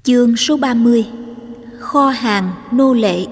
Chương số 30: Kho hàng nô lệ.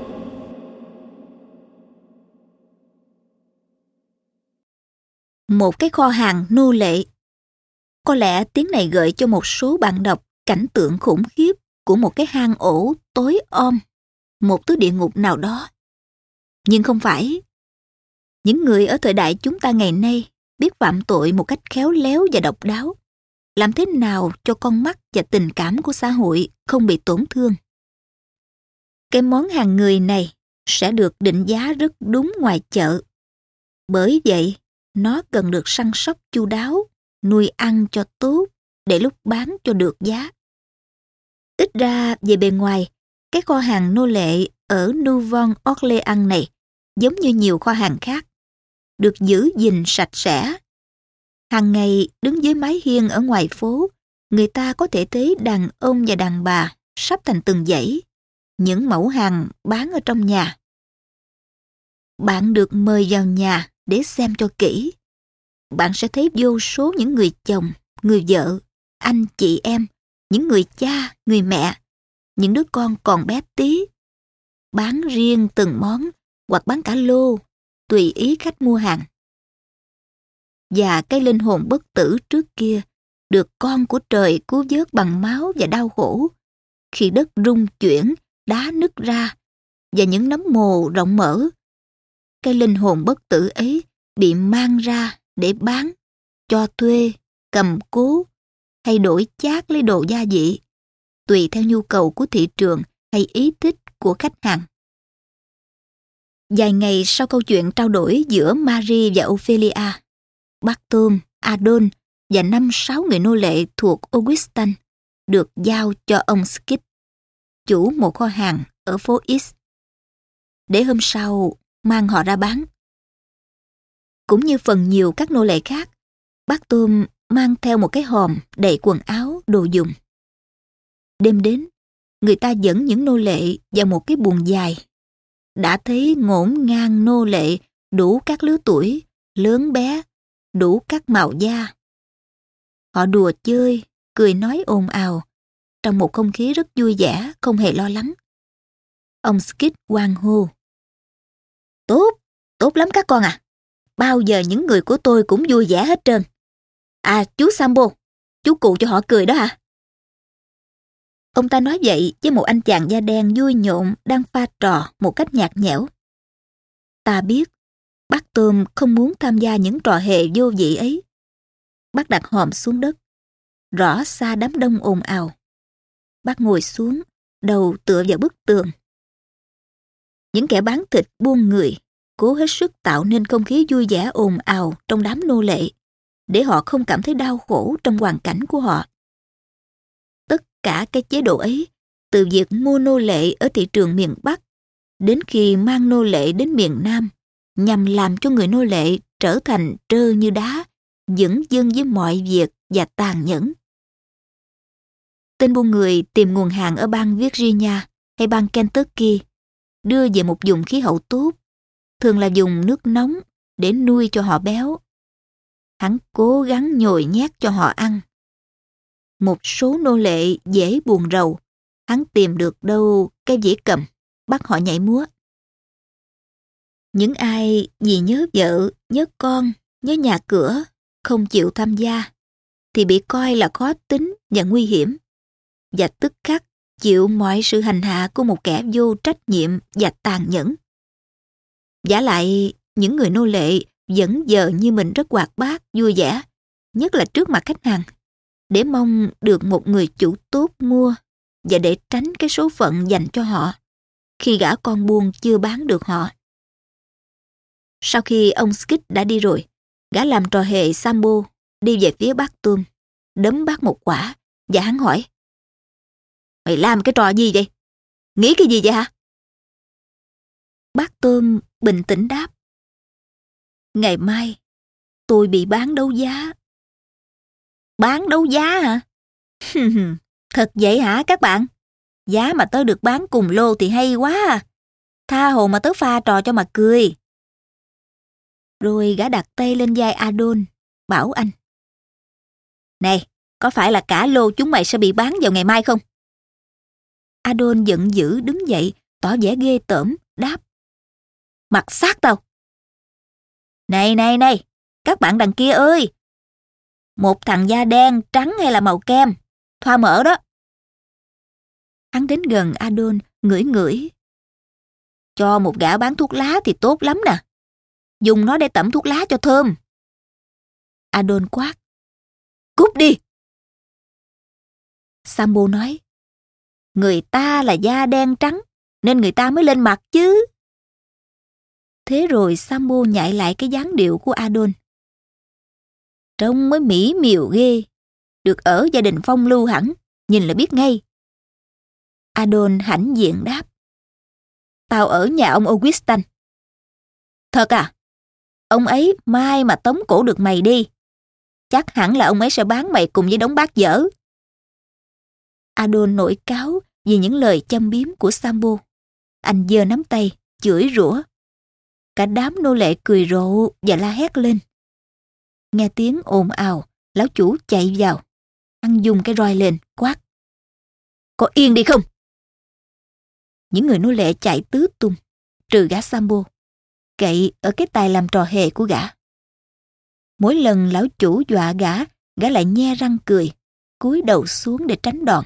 Một cái kho hàng nô lệ. Có lẽ tiếng này gợi cho một số bạn đọc cảnh tượng khủng khiếp của một cái hang ổ tối om, một thứ địa ngục nào đó. Nhưng không phải. Những người ở thời đại chúng ta ngày nay biết phạm tội một cách khéo léo và độc đáo. Làm thế nào cho con mắt và tình cảm của xã hội không bị tổn thương. Cái món hàng người này sẽ được định giá rất đúng ngoài chợ. Bởi vậy, nó cần được săn sóc chu đáo, nuôi ăn cho tốt để lúc bán cho được giá. Ít ra về bề ngoài, cái kho hàng nô lệ ở Nouvelle-Orléans này giống như nhiều kho hàng khác, được giữ gìn sạch sẽ. Hàng ngày đứng dưới mái hiên ở ngoài phố, người ta có thể thấy đàn ông và đàn bà sắp thành từng dãy, những mẫu hàng bán ở trong nhà. Bạn được mời vào nhà để xem cho kỹ. Bạn sẽ thấy vô số những người chồng, người vợ, anh chị em, những người cha, người mẹ, những đứa con còn bé tí. Bán riêng từng món hoặc bán cả lô, tùy ý khách mua hàng. Và cái linh hồn bất tử trước kia được con của trời cứu vớt bằng máu và đau khổ. Khi đất rung chuyển, đá nứt ra và những nấm mồ rộng mở, cái linh hồn bất tử ấy bị mang ra để bán, cho thuê, cầm cố hay đổi chác lấy đồ gia vị, tùy theo nhu cầu của thị trường hay ý thích của khách hàng. Vài ngày sau câu chuyện trao đổi giữa Marie và Ophelia, Barthôme, Adon và 5-6 người nô lệ thuộc Augustin được giao cho ông Skid, chủ một kho hàng ở phố X, để hôm sau mang họ ra bán. Cũng như phần nhiều các nô lệ khác, Barthôme mang theo một cái hòm đầy quần áo, đồ dùng. Đêm đến, người ta dẫn những nô lệ vào một cái buồng dài. Đã thấy ngổn ngang nô lệ đủ các lứa tuổi, lớn bé, đủ các màu da. Họ đùa chơi, cười nói ồn ào, trong một không khí rất vui vẻ, không hề lo lắng. Ông Skid hoan hô: Tốt, tốt lắm các con à. Bao giờ những người của tôi cũng vui vẻ hết trơn. À, chú Sambo, chú cụ cho họ cười đó hả? Ông ta nói vậy với một anh chàng da đen vui nhộn đang pha trò một cách nhạt nhẽo. Ta biết, bác Tôm không muốn tham gia những trò hề vô vị ấy. Bác đặt hòm xuống đất, rõ xa đám đông ồn ào. Bác ngồi xuống, đầu tựa vào bức tường. Những kẻ bán thịt buôn người cố hết sức tạo nên không khí vui vẻ ồn ào trong đám nô lệ, để họ không cảm thấy đau khổ trong hoàn cảnh của họ. Tất cả cái chế độ ấy, từ việc mua nô lệ ở thị trường miền Bắc đến khi mang nô lệ đến miền Nam, nhằm làm cho người nô lệ trở thành trơ như đá, dửng dưng với mọi việc và tàn nhẫn. Tên buôn người tìm nguồn hàng ở bang Virginia hay bang Kentucky, đưa về một vùng khí hậu tốt, thường là dùng nước nóng để nuôi cho họ béo. Hắn cố gắng nhồi nhét cho họ ăn. Một số nô lệ dễ buồn rầu, hắn tìm được đâu cái dĩa cầm, bắt họ nhảy múa. Những ai vì nhớ vợ, nhớ con, nhớ nhà cửa, không chịu tham gia, thì bị coi là khó tính và nguy hiểm, và tức khắc chịu mọi sự hành hạ của một kẻ vô trách nhiệm và tàn nhẫn. Vả lại, những người nô lệ vẫn giờ như mình rất hoạt bát, vui vẻ, nhất là trước mặt khách hàng, để mong được một người chủ tốt mua và để tránh cái số phận dành cho họ khi gã con buôn chưa bán được họ. Sau khi ông Skid đã đi rồi, gã làm trò hề Sambo đi về phía bác Tôm, đấm bác một quả và hắn hỏi: Mày làm cái trò gì vậy? Nghĩ cái gì vậy hả? Bác Tôm bình tĩnh đáp: Ngày mai tôi bị bán đấu giá. Bán đấu giá hả? Thật vậy hả các bạn? Giá mà tớ được bán cùng lô thì hay quá à. Tha hồ mà tớ pha trò cho mà cười. Rồi gã đặt tay lên vai Adon, bảo anh: Này, có phải là cả lô chúng mày sẽ bị bán vào ngày mai không? Adon giận dữ đứng dậy, tỏ vẻ ghê tởm, đáp. Mặc xác tao. Này này này, các bạn đằng kia ơi! Một thằng da đen, trắng hay là màu kem? Thoa mỡ đó. Hắn đến gần Adon, ngửi ngửi. Cho một gã bán thuốc lá thì tốt lắm nè. Dùng nó để tẩm thuốc lá cho thơm. Adon quát. Cút đi! Sambo nói. Người ta là da đen trắng, nên người ta mới lên mặt chứ. Thế rồi Sambo nhại lại cái dáng điệu của Adon. Trông mới mỹ miều ghê. Được ở gia đình phong lưu hẳn, nhìn là biết ngay. Adon hãnh diện đáp. Tao ở nhà ông Augustin. Thật à? Ông ấy mai mà tống cổ được mày đi. Chắc hẳn là ông ấy sẽ bán mày cùng với đống bát dở. Adon nổi cáu vì những lời châm biếm của Sambo. Anh giơ nắm tay, chửi rủa. Cả đám nô lệ cười rộ và la hét lên. Nghe tiếng ồn ào, lão chủ chạy vào. Hắn dùng cái roi lên, quát. Có yên đi không? Những người nô lệ chạy tứ tung, trừ gã Sambo, cậy ở cái tài làm trò hề của gã. Mỗi lần lão chủ dọa gã lại nhe răng cười, cúi đầu xuống để tránh đòn.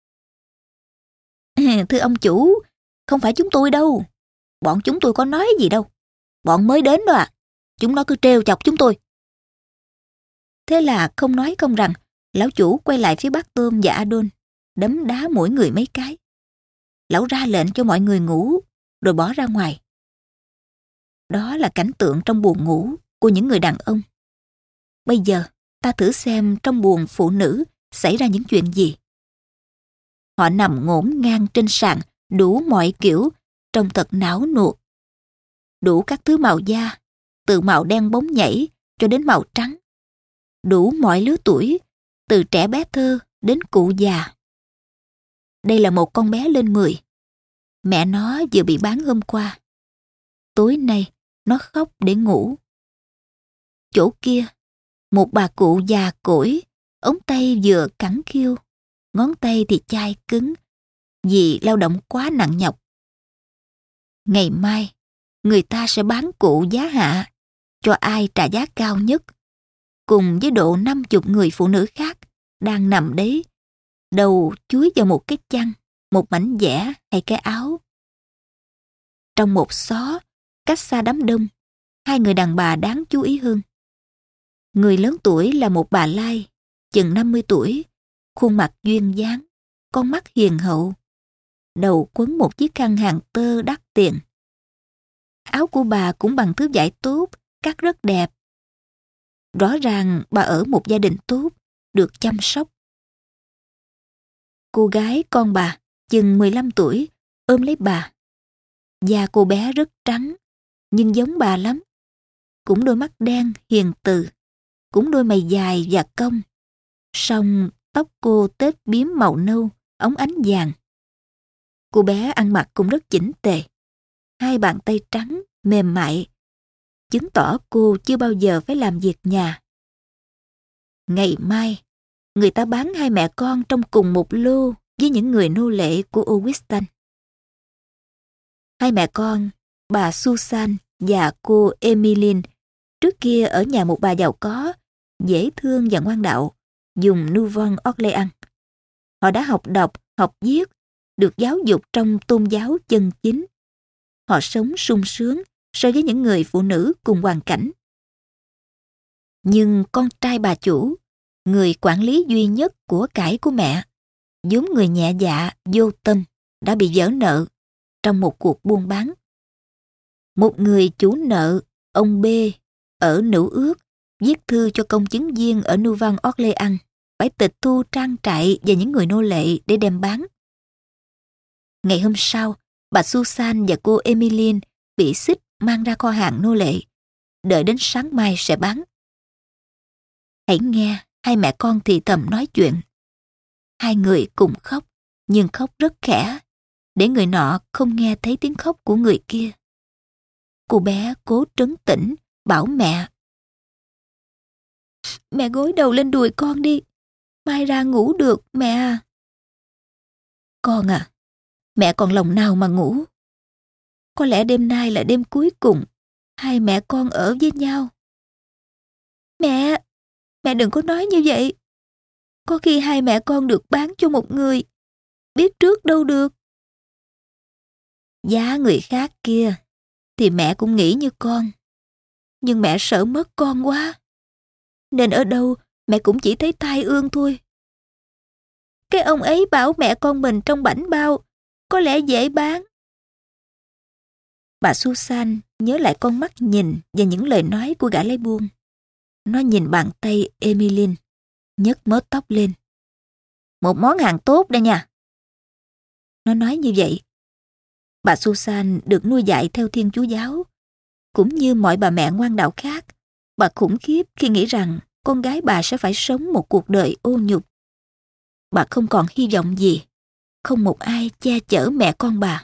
Thưa ông chủ, không phải chúng tôi đâu. Bọn chúng tôi có nói gì đâu. Bọn mới đến đó à. Chúng nó cứ trêu chọc chúng tôi. Thế là không nói không rằng, lão chủ quay lại phía bác Tôm và Adon, đấm đá mỗi người mấy cái. Lão ra lệnh cho mọi người ngủ, rồi bỏ ra ngoài. Đó là cảnh tượng trong buồng ngủ của những người đàn ông. Bây giờ, ta thử xem trong buồng phụ nữ xảy ra những chuyện gì. Họ nằm ngổn ngang trên sàn, đủ mọi kiểu, trông thật não nuột. Đủ các thứ màu da, từ màu đen bóng nhảy cho đến màu trắng. Đủ mọi lứa tuổi, từ trẻ bé thơ đến cụ già. Đây là một con bé lên 10. Mẹ nó vừa bị bán hôm qua. Tối nay, nó khóc để ngủ. Chỗ kia, một bà cụ già cỗi, ống tay vừa cẳng khiu, ngón tay thì chai cứng, vì lao động quá nặng nhọc. Ngày mai, người ta sẽ bán cụ giá hạ, cho ai trả giá cao nhất, cùng với độ 50 người phụ nữ khác đang nằm đấy, đầu chúi vào một cái chăn, một mảnh vẽ hay cái áo. Trong một xó, cách xa đám đông, hai người đàn bà đáng chú ý hơn. Người lớn tuổi là một bà lai, chừng 50 tuổi, khuôn mặt duyên dáng, con mắt hiền hậu, đầu quấn một chiếc khăn hàng tơ đắt tiền. Áo của bà cũng bằng thứ vải tốt, cắt rất đẹp. Rõ ràng bà ở một gia đình tốt, được chăm sóc. Cô gái con bà, chừng 15 tuổi, ôm lấy bà. Da cô bé rất trắng, nhưng giống bà lắm. Cũng đôi mắt đen, hiền từ, cũng đôi mày dài và cong. Song tóc cô tết bím màu nâu, óng ánh vàng. Cô bé ăn mặc cũng rất chỉnh tề. Hai bàn tay trắng, mềm mại, chứng tỏ cô chưa bao giờ phải làm việc nhà. Ngày mai, người ta bán hai mẹ con trong cùng một lô với những người nô lệ của Augustin. Hai mẹ con, bà Susan và cô Emmeline, trước kia ở nhà một bà giàu có, dễ thương và ngoan đạo, dùng Nouvelle-Orléans. Họ đã học đọc, học viết, được giáo dục trong tôn giáo chân chính. Họ sống sung sướng so với những người phụ nữ cùng hoàn cảnh. Nhưng con trai bà chủ, người quản lý duy nhất của cải của mẹ, vốn người nhẹ dạ, vô tâm, đã bị vỡ nợ trong một cuộc buôn bán. Một người chủ nợ, ông B, ở Nữ Ước, viết thư cho công chứng viên ở Nouvelle-Orléans phải tịch thu trang trại và những người nô lệ để đem bán. Ngày hôm sau, bà Susan và cô Emmeline bị xích mang ra kho hàng nô lệ, đợi đến sáng mai sẽ bán. Hãy nghe hai mẹ con thì thầm nói chuyện. Hai người cùng khóc, nhưng khóc rất khẽ, để người nọ không nghe thấy tiếng khóc của người kia. Cô bé cố trấn tĩnh, bảo mẹ. Mẹ gối đầu lên đùi con đi, mai ra ngủ được mẹ à. Con à, Mẹ còn lòng nào mà ngủ. Có lẽ đêm nay là đêm cuối cùng hai mẹ con ở với nhau. Mẹ đừng có nói như vậy. Có khi hai mẹ con được bán cho một người, biết trước đâu được. Giá người khác kia thì mẹ cũng nghĩ như con. Nhưng mẹ sợ mất con quá. Nên ở đâu mẹ cũng chỉ thấy tai ương thôi. Cái ông ấy bảo mẹ con mình trong bảnh bao, có lẽ dễ bán. Bà Susan nhớ lại con mắt nhìn và những lời nói của gã lái buôn. Nó nhìn bàn tay Emmeline, nhấc mớ tóc lên. Một món hàng tốt đây nha. Nó nói như vậy. Bà Susan được nuôi dạy theo Thiên Chúa giáo. Cũng như mọi bà mẹ ngoan đạo khác, bà khủng khiếp khi nghĩ rằng con gái bà sẽ phải sống một cuộc đời ô nhục. Bà không còn hy vọng gì, không một ai che chở mẹ con bà.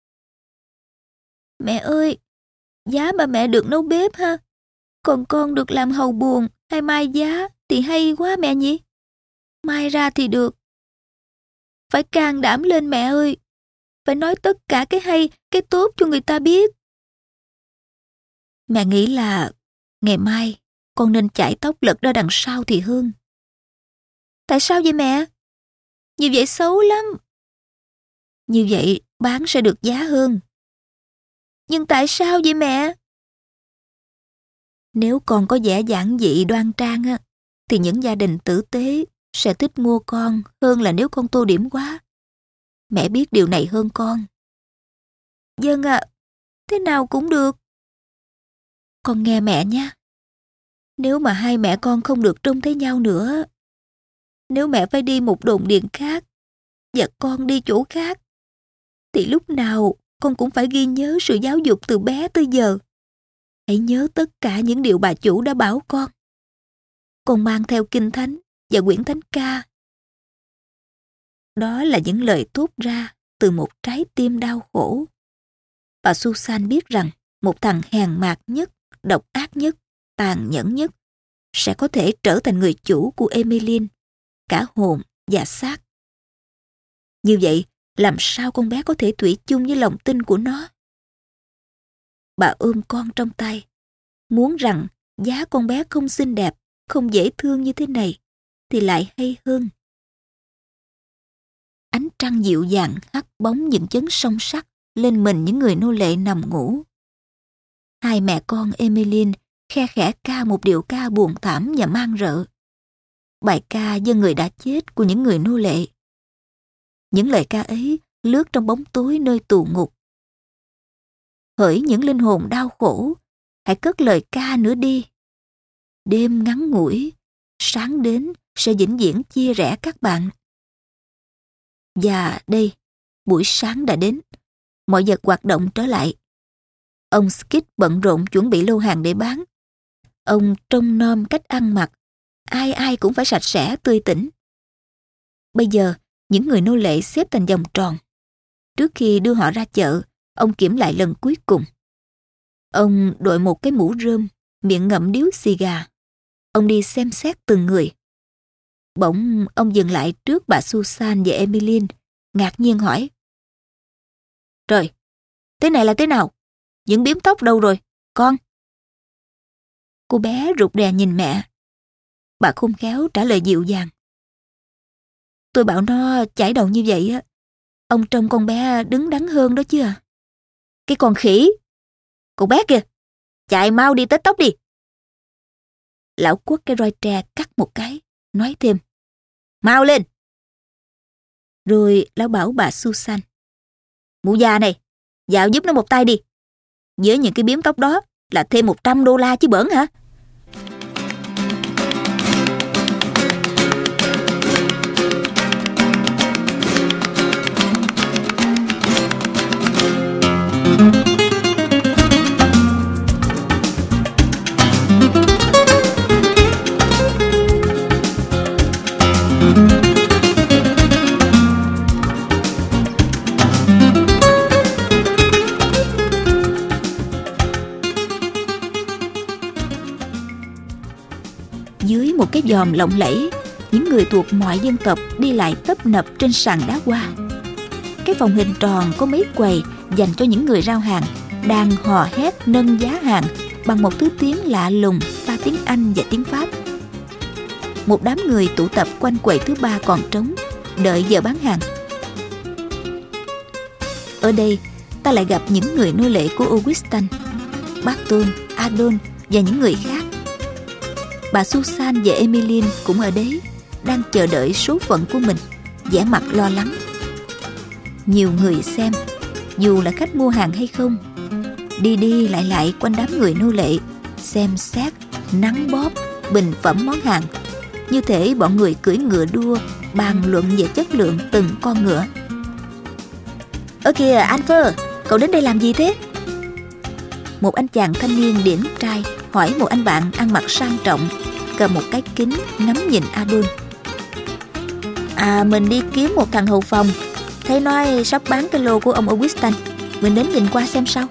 Mẹ ơi, giá mà mẹ được nấu bếp ha. Còn con được làm hầu buồn hay mai giá thì hay quá mẹ nhỉ. Mai ra thì được. Phải can đảm lên mẹ ơi. Phải nói tất cả cái hay, cái tốt cho người ta biết. Mẹ nghĩ là ngày mai con nên chải tóc lật ra đằng sau thì hơn. Tại sao vậy mẹ? Như vậy xấu lắm. Như vậy bán sẽ được giá hơn. Nhưng tại sao vậy mẹ? Nếu con có vẻ giản dị đoan trang á, thì những gia đình tử tế sẽ thích mua con hơn là nếu con tô điểm quá. Mẹ biết điều này hơn con. Vâng ạ, thế nào cũng được. Con nghe mẹ nhé. Nếu mà hai mẹ con không được trông thấy nhau nữa, nếu mẹ phải đi một đồn điền khác và con đi chỗ khác, thì lúc nào con cũng phải ghi nhớ sự giáo dục từ bé tới giờ. Hãy nhớ tất cả những điều bà chủ đã bảo con. Con mang theo kinh thánh và quyển thánh ca. Đó là những lời thốt ra từ một trái tim đau khổ. Bà Susan biết rằng một thằng hèn mạt nhất, độc ác nhất, tàn nhẫn nhất sẽ có thể trở thành người chủ của Emmeline, cả hồn và xác. Như vậy, làm sao con bé có thể thủy chung với lòng tin của nó? Bà ôm con trong tay, muốn rằng giá con bé không xinh đẹp, không dễ thương như thế này, thì lại hay hơn. Ánh trăng dịu dàng hắt bóng những chấn song sắt lên mình những người nô lệ nằm ngủ. Hai mẹ con Emmeline khe khẽ ca một điệu ca buồn thảm và man rợ. Bài ca dân người đã chết của những người nô lệ. Những lời ca ấy lướt trong bóng tối nơi tù ngục. Hỡi những linh hồn đau khổ, hãy cất lời ca nữa đi. Đêm ngắn ngủi, sáng đến sẽ vĩnh viễn chia rẽ các bạn. Và đây, buổi sáng đã đến. Mọi vật hoạt động trở lại. Ông Skid bận rộn chuẩn bị lô hàng để bán. Ông trông nom cách ăn mặc. Ai ai cũng phải sạch sẽ, tươi tỉnh. Bây giờ, những người nô lệ xếp thành vòng tròn. Trước khi đưa họ ra chợ, ông kiểm lại lần cuối cùng. Ông đội một cái mũ rơm, miệng ngậm điếu xì gà. Ông đi xem xét từng người. Bỗng ông dừng lại trước bà Susan và Emmeline, ngạc nhiên hỏi. Trời, thế này là thế nào? Những biếm tóc đâu rồi, con? Cô bé rụt rè nhìn mẹ. Bà khôn khéo trả lời dịu dàng. Tôi bảo nó chải đầu như vậy á, ông trông con bé đứng đắn hơn đó chứ à. Cái con khỉ! Con bé kìa! Chạy mau đi tết tóc đi! Lão quất cái roi tre cắt một cái, nói thêm. Mau lên! Rồi lão bảo bà Susan. Mụ già này, dạo giúp nó một tay đi. Với những cái biếm tóc đó là thêm $100 chứ bỡn hả? Dưới một cái giòm lộng lẫy, những người thuộc mọi dân tộc đi lại tấp nập trên sàn đá hoa. Cái phòng hình tròn có mấy quầy dành cho những người rao hàng đang hò hét nâng giá hàng bằng một thứ tiếng lạ lùng pha tiếng Anh và tiếng Pháp. Một đám người tụ tập quanh quầy thứ ba còn trống, đợi giờ bán hàng. Ở đây ta lại gặp những người nô lệ của Augustin, Barthôme, Adon và những người khác. Bà Susan và Emmeline cũng ở đấy, đang chờ đợi số phận của mình, vẻ mặt lo lắng. Nhiều người xem, dù là khách mua hàng hay không, đi đi lại lại quanh đám người nô lệ, xem xét, nắn bóp, bình phẩm món hàng, như thể bọn người cưỡi ngựa đua bàn luận về chất lượng từng con ngựa. Ơ kìa Alpha, cậu đến đây làm gì thế? Một anh chàng thanh niên điển trai hỏi một anh bạn ăn mặc sang trọng, cầm một cái kính ngắm nhìn Adon. Mình đi kiếm một thằng hầu phòng, thấy nói sắp bán cái lô của ông Augustin, mình đến nhìn qua xem sao.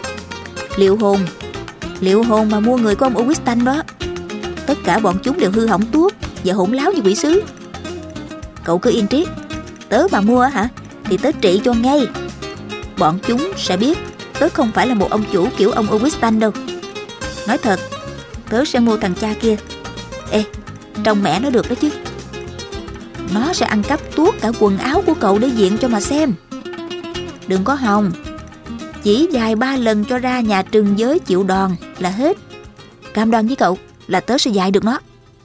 Liệu hồn mà mua người của ông Augustin đó. Tất cả bọn chúng đều hư hỏng tuốt và hỗn láo như quỷ sứ. Cậu cứ yên triết, tớ mà mua hả thì tớ trị cho ngay. Bọn chúng sẽ biết tớ không phải là một ông chủ kiểu ông Augustin đâu. Nói thật, tớ sẽ mua thằng cha kia. Ê, trông mẹ nó được đó chứ. Nó sẽ ăn cắp tuốt cả quần áo của cậu để diện cho mà xem. Đừng có hòng, chỉ vài ba lần cho ra nhà trừng giới chịu đòn là hết. Cam đoan với cậu là tớ sẽ dạy được nó.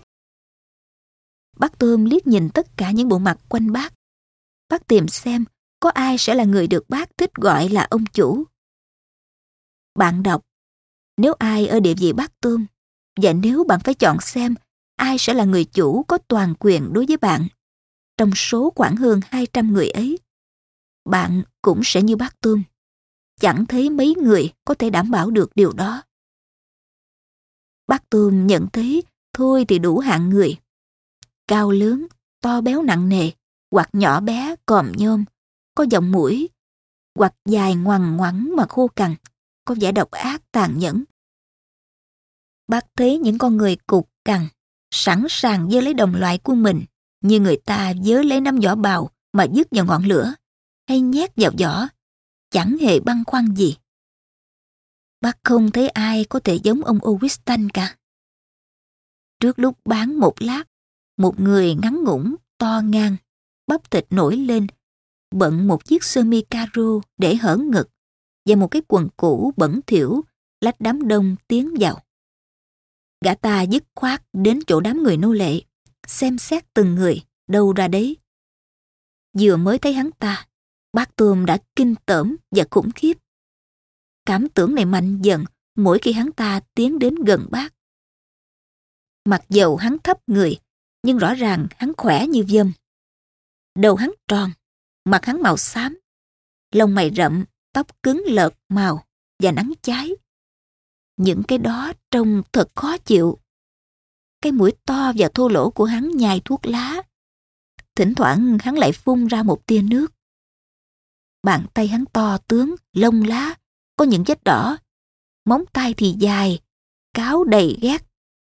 Bác Tôm liếc nhìn tất cả những bộ mặt quanh bác. Bác tìm xem có ai sẽ là người được bác thích gọi là ông chủ. Bạn đọc, nếu ai ở địa vị bác Tôm, và nếu bạn phải chọn xem ai sẽ là người chủ có toàn quyền đối với bạn, trong số khoảng hơn 200 người ấy, bạn cũng sẽ như bác Tôm. Chẳng thấy mấy người có thể đảm bảo được điều đó. Bác Tôm nhận thấy thôi thì đủ hạng người. Cao lớn, to béo nặng nề, hoặc nhỏ bé còm nhôm, có giọng mũi, hoặc dài ngoằn ngoẵng mà khô cằn, có vẻ độc ác tàn nhẫn. Bác thấy những con người cục cằn, sẵn sàng giơ lấy đồng loại của mình, như người ta giơ lấy nắm vỏ bào mà dứt vào ngọn lửa, hay nhét vào vỏ, chẳng hề băn khoăn gì. Bác không thấy ai có thể giống ông Augustin cả. Trước lúc bán một lát, một người ngắn ngủn, to ngang, bắp thịt nổi lên, bận một chiếc sơ mi caro để hở ngực và một cái quần cũ bẩn thỉu lách đám đông tiến vào. Gã ta dứt khoát đến chỗ đám người nô lệ, xem xét từng người, đâu ra đấy. Vừa mới thấy hắn ta, bác Tôm đã kinh tởm và khủng khiếp. Cảm tưởng này mạnh dần mỗi khi hắn ta tiến đến gần bác. Mặc dầu hắn thấp người, nhưng rõ ràng hắn khỏe như dâm. Đầu hắn tròn, mặt hắn màu xám, lông mày rậm, tóc cứng lợt màu và nắng cháy. Những cái đó trông thật khó chịu. Cái mũi to và thô lỗ của hắn nhai thuốc lá. Thỉnh thoảng hắn lại phun ra một tia nước. Bàn tay hắn to tướng, lông lá, có những vết đỏ. Móng tay thì dài, cáo đầy ghét.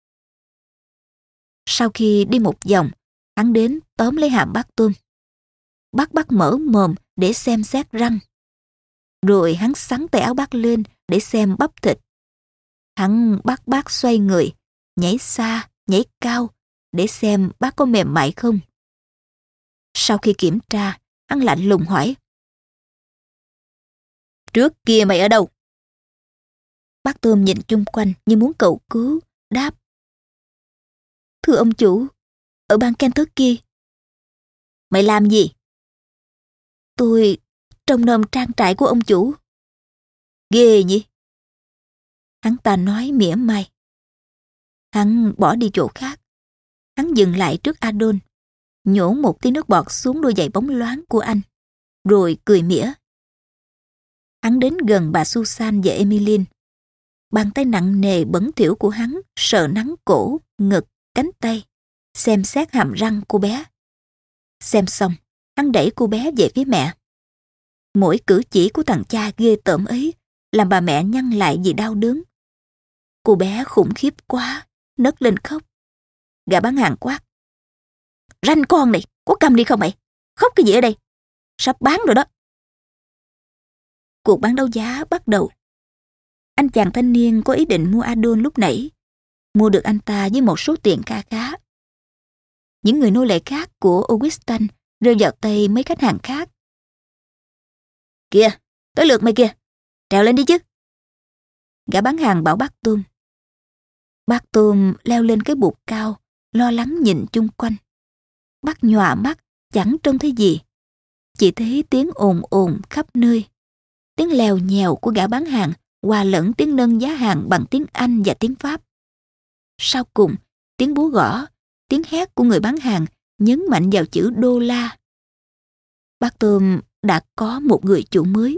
Sau khi đi một vòng, hắn đến tóm lấy hàm bác Tôm. Bác mở mồm để xem xét răng. Rồi hắn xắn tay áo bác lên để xem bắp thịt. Hắn bắt bác xoay người, nhảy xa, nhảy cao để xem bác có mềm mại không. Sau khi kiểm tra, hắn lạnh lùng hỏi: "Trước kia mày ở đâu?" Bác Tôm nhìn chung quanh như muốn cầu cứu, đáp: "Thưa ông chủ, ở bang Kentucky." "Mày làm gì?" "Tôi trông nom trang trại của ông chủ." "Ghê nhỉ?" Hắn ta nói mỉa mai. Hắn bỏ đi chỗ khác. Hắn dừng lại trước Adon, nhổ một tí nước bọt xuống đôi giày bóng loáng của anh, rồi cười mỉa. Hắn đến gần bà Susan và Emmeline. Bàn tay nặng nề bẩn thỉu của hắn sờ nắng cổ, ngực, cánh tay, xem xét hàm răng cô bé. Xem xong, hắn đẩy cô bé về phía mẹ. Mỗi cử chỉ của thằng cha ghê tởm ấy làm bà mẹ nhăn lại vì đau đớn. Cô bé khủng khiếp quá, nấc lên khóc. Gã bán hàng quát: "Ranh con này, có câm đi không mày? Khóc cái gì ở đây? Sắp bán rồi đó, Cuộc bán đấu giá bắt đầu. Anh chàng thanh niên có ý định mua Adon lúc nãy, mua được anh ta với một số tiền kha khá. Những người nô lệ khác của Augustin rơi vào tay mấy khách hàng khác. Kìa, tới lượt mày kìa, trèo lên đi chứ. Gã bán hàng bảo bác Tôm. Bác Tôm leo lên cái bục cao, lo lắng nhìn chung quanh. Bác nhòa mắt, chẳng trông thấy gì. Chỉ thấy tiếng ồn ồn khắp nơi. Tiếng lèo nhèo của gã bán hàng hòa lẫn tiếng nâng giá hàng bằng tiếng Anh và tiếng Pháp. Sau cùng, tiếng búa gõ, tiếng hét của người bán hàng nhấn mạnh vào chữ đô la. Bác Tôm đã có một người chủ mới.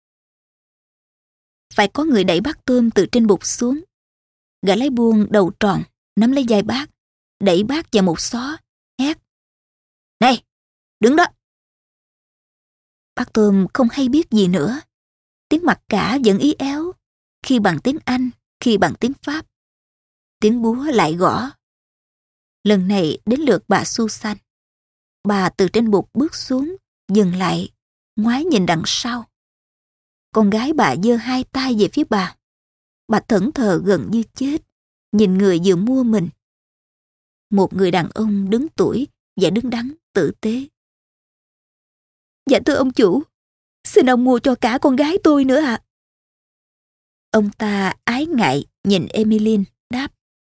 Phải có người đẩy bác Tôm từ trên bục xuống. Gã lái buôn đầu tròn nắm lấy vai bác, đẩy bác vào một xó, hét: Này, đứng đó! Bác Tôm không hay biết gì nữa. Tiếng mặc cả vẫn ý éo, khi bằng tiếng Anh, khi bằng tiếng Pháp. Tiếng búa lại gõ. Lần này đến lượt bà Susan. Bà từ trên bục bước xuống, dừng lại, ngoái nhìn đằng sau. Con gái bà giơ hai tay về phía bà. Bà thẫn thờ gần như chết, nhìn người vừa mua mình. Một người đàn ông đứng tuổi và đứng đắn tử tế. Dạ thưa ông chủ, xin ông mua cho cả con gái tôi nữa ạ. Ông ta ái ngại nhìn Emmeline, đáp: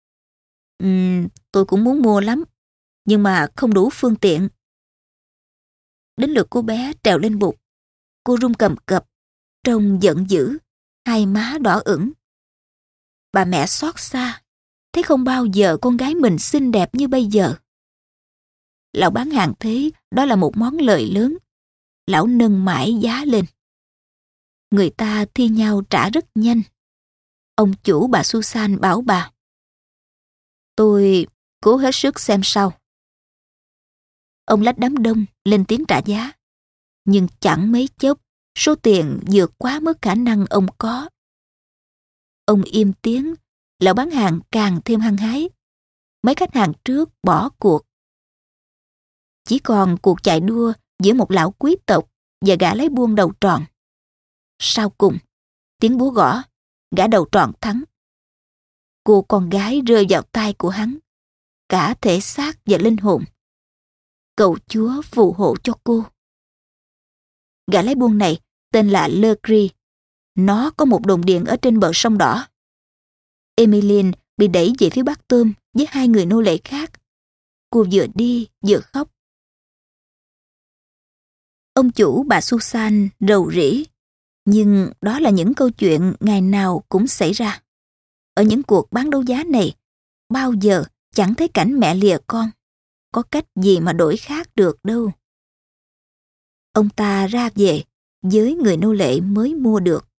Tôi cũng muốn mua lắm, nhưng mà không đủ phương tiện. Đến lượt cô bé trèo lên bục. Cô run cầm cập, trông giận dữ, hai má đỏ ửng. Bà mẹ xót xa, thấy không bao giờ con gái mình xinh đẹp như bây giờ. Lão bán hàng thấy đó là một món lời lớn. Lão nâng mãi giá lên. Người ta thi nhau trả rất nhanh. Ông chủ bà Susan bảo bà: Tôi cố hết sức xem sau. Ông lách đám đông lên tiếng trả giá. Nhưng chẳng mấy chốc, số tiền vượt quá mức khả năng ông có. Ông im tiếng, lão bán hàng càng thêm hăng hái. Mấy khách hàng trước bỏ cuộc. Chỉ còn cuộc chạy đua giữa một lão quý tộc và gã lái buôn đầu tròn. Sau cùng, tiếng búa gõ, gã đầu tròn thắng. Cô con gái rơi vào tay của hắn, cả thể xác và linh hồn. Cầu Chúa phù hộ cho cô. Gã lái buôn này tên là Legris. Nó có một đồn điện ở trên bờ sông đỏ. Emmeline bị đẩy về phía bác Tôm với hai người nô lệ khác. Cô vừa đi vừa khóc. Ông chủ bà Susan rầu rĩ. Nhưng đó là những câu chuyện ngày nào cũng xảy ra. Ở những cuộc bán đấu giá này, bao giờ chẳng thấy cảnh mẹ lìa con. Có cách gì mà đổi khác được đâu. Ông ta ra về với người nô lệ mới mua được.